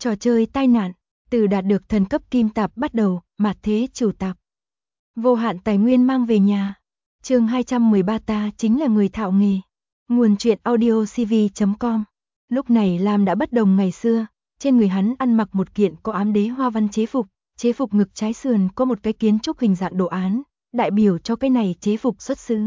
Trò chơi tai nạn, từ đạt được thần cấp kim tạp bắt đầu, mạt thế chủ tạp. Vô hạn tài nguyên mang về nhà. Chương 213 ta chính là người thạo nghề. Nguồn truyện audiocv.com. Lúc này Lam đã bất đồng ngày xưa, trên người hắn ăn mặc một kiện có ám đế hoa văn chế phục ngực trái sườn có một cái kiến trúc hình dạng đồ án, đại biểu cho cái này chế phục xuất xứ.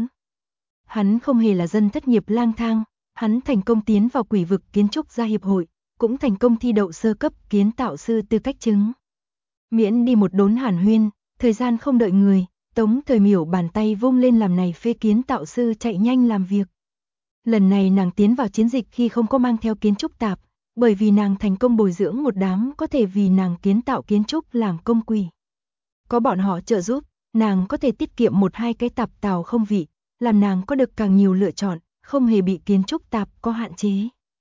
Hắn không hề là dân thất nghiệp lang thang, hắn thành công tiến vào quỷ vực kiến trúc gia hiệp hội, cũng thành công thi đậu sơ cấp kiến tạo sư tư cách chứng. Miễn đi một đốn hàn huyên, thời gian không đợi người, Tống Thời Miểu bàn tay vung lên làm này phê kiến tạo sư chạy nhanh làm việc. Lần này nàng tiến vào chiến dịch khi không có mang theo kiến trúc tạp, bởi vì nàng thành công bồi dưỡng một đám có thể vì nàng kiến tạo kiến trúc làm công quỷ. Có bọn họ trợ giúp, nàng có thể tiết kiệm một hai cái tạp tàu không vị, làm nàng có được càng nhiều lựa chọn, không hề bị kiến trúc tạp có hạn chế.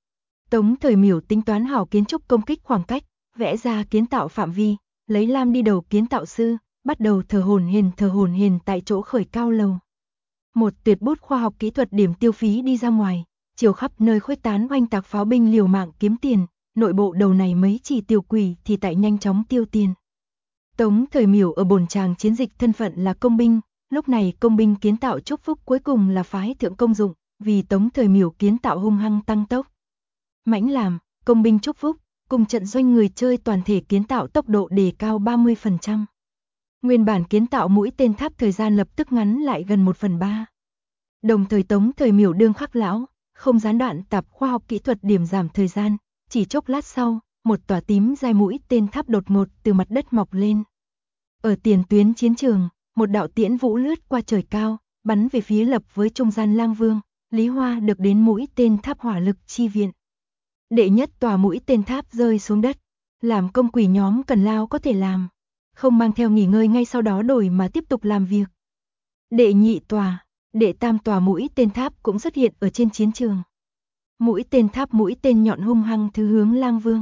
Tống Thời Miểu tính toán hảo kiến trúc công kích khoảng cách, vẽ ra kiến tạo phạm vi, lấy Lam đi đầu kiến tạo sư, bắt đầu thở hổn hển tại chỗ khởi cao lầu. Một tuyệt bút khoa học kỹ thuật điểm tiêu phí đi ra ngoài, chiều khắp nơi khuếch tán oanh tạc pháo binh liều mạng kiếm tiền, nội bộ đầu này mấy chỉ tiểu quỷ thì tại nhanh chóng tiêu tiền. Tống Thời Miểu ở bồn tràng chiến dịch thân phận là công binh, lúc này công binh kiến tạo chúc phúc cuối cùng là phái thượng công dụng, vì Tống Thời Miểu kiến tạo hung hăng tăng tốc. Mãnh làm, công binh chúc phúc, cùng trận doanh người chơi toàn thể kiến tạo tốc độ đề cao 30%. Nguyên bản kiến tạo mũi tên tháp thời gian lập tức ngắn lại gần 1/3. Đồng thời Tống Thời Miểu đương khắc lão, không gián đoạn tạp khoa học kỹ thuật điểm giảm thời gian, chỉ chốc lát sau, một tòa tím dài mũi tên tháp đột ngột từ mặt đất mọc lên. Ở tiền tuyến chiến trường, một đạo tiễn vũ lướt qua trời cao, bắn về phía lập với trung gian Lang Vương, Lý Hoa được đến mũi tên tháp hỏa lực chi viện. Đệ nhất tòa mũi tên tháp rơi xuống đất, làm công quỷ nhóm cần lao có thể làm, không mang theo nghỉ ngơi ngay sau đó đổi mà tiếp tục làm việc. Đệ nhị tòa, đệ tam tòa mũi tên tháp cũng xuất hiện ở trên chiến trường. Mũi tên nhọn hung hăng thứ hướng Lang Vương.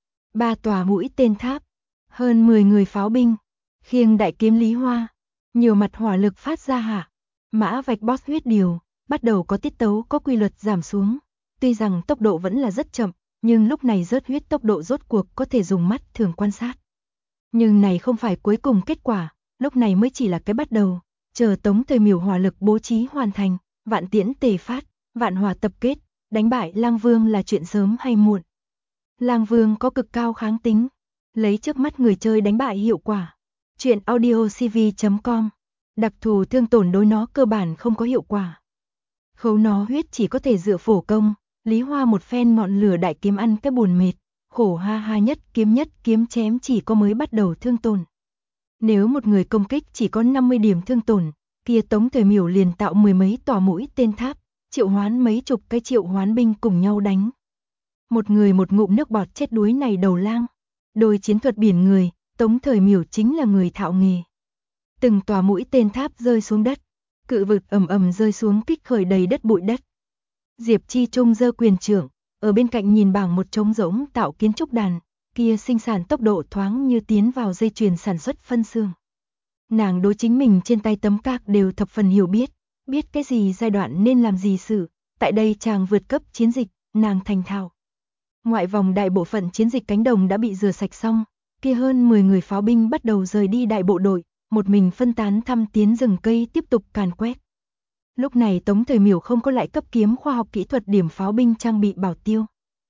Ba tòa mũi tên tháp, hơn 10 người pháo binh, khiêng đại kiếm Lý Hoa, nhiều mặt hỏa lực phát ra hạ, mã vạch boss huyết điều, bắt đầu có tiết tấu có quy luật giảm xuống. Tuy rằng tốc độ vẫn là rất chậm, nhưng lúc này rớt huyết tốc độ rốt cuộc có thể dùng mắt thường quan sát. Nhưng này không phải cuối cùng kết quả, lúc này mới chỉ là cái bắt đầu, chờ Tống Thời Miểu hỏa lực bố trí hoàn thành, vạn tiễn tề phát, vạn hỏa tập kết, đánh bại Lang Vương là chuyện sớm hay muộn. Lang Vương có cực cao kháng tính, lấy trước mắt người chơi đánh bại hiệu quả. Truyện audiocv.com. Đặc thù thương tổn đối nó cơ bản không có hiệu quả. Khấu nó huyết chỉ có thể dựa phổ công, Lý Hoa một phen ngọn lửa đại kiếm ăn cái buồn mệt, khổ ha nhất kiếm chém chỉ có mới bắt đầu thương tổn. Nếu một người công kích chỉ có 50 điểm thương tổn, kia Tống Thời Miểu liền tạo mười mấy tòa mũi tên tháp, triệu hoán mấy chục cái triệu hoán binh cùng nhau đánh. Một người một ngụm nước bọt chết đuối này đầu lang. Đôi chiến thuật biển người, Tống Thời Miểu chính là người thạo nghề. Từng tòa mũi tên tháp rơi xuống đất, cự vực ầm rơi xuống kích khởi đầy đất bụi đất. Diệp Chi Trung giơ quyền trưởng, ở bên cạnh nhìn bảng một trống rỗng tạo kiến trúc đàn, kia sinh sản tốc độ thoáng như tiến vào dây chuyền sản xuất phân xương. Nàng đối chính mình trên tay tấm các đều thập phần hiểu biết cái gì giai đoạn nên làm gì xử, tại đây chàng vượt cấp chiến dịch, nàng thành thạo. Ngoại vòng đại bộ phận chiến dịch cánh đồng đã bị rửa sạch xong, kia hơn 10 người pháo binh bắt đầu rời đi đại bộ đội, một mình phân tán thăm tiến rừng cây tiếp tục càn quét. Lúc này Tống Thời Miểu không có lại cấp kiếm khoa học kỹ thuật điểm pháo binh trang bị bảo tiêu.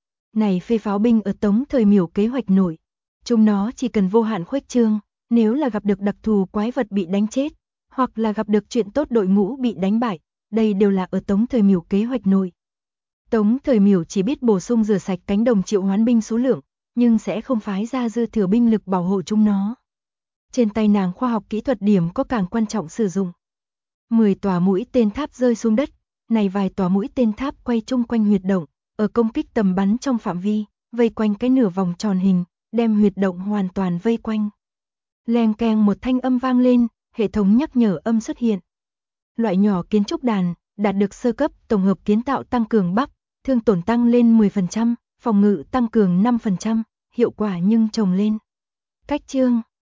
Này phê pháo binh ở Tống Thời Miểu kế hoạch nổi, chúng nó chỉ cần vô hạn khuếch trương, nếu là gặp được đặc thù quái vật bị đánh chết, hoặc là gặp được chuyện tốt đội ngũ bị đánh bại, đây đều là ở Tống Thời Miểu kế hoạch nổi. Tống Thời Miểu chỉ biết bổ sung rửa sạch cánh đồng triệu hoán binh số lượng, nhưng sẽ không phái ra dư thừa binh lực bảo hộ chúng nó. Trên tay nàng khoa học kỹ thuật điểm có càng quan trọng sử dụng. 10 tòa mũi tên tháp rơi xuống đất, này vài tòa mũi tên tháp quay chung quanh huyệt động, ở công kích tầm bắn trong phạm vi, vây quanh cái nửa vòng tròn hình, đem huyệt động hoàn toàn vây quanh. Leng keng một thanh âm vang lên, hệ thống nhắc nhở âm xuất hiện. Loại nhỏ kiến trúc đàn, đạt được sơ cấp tổng hợp kiến tạo tăng cường bắp, thương tổn tăng lên 10%, phòng ngự tăng cường 5%, hiệu quả nhưng trồng lên. Cách chương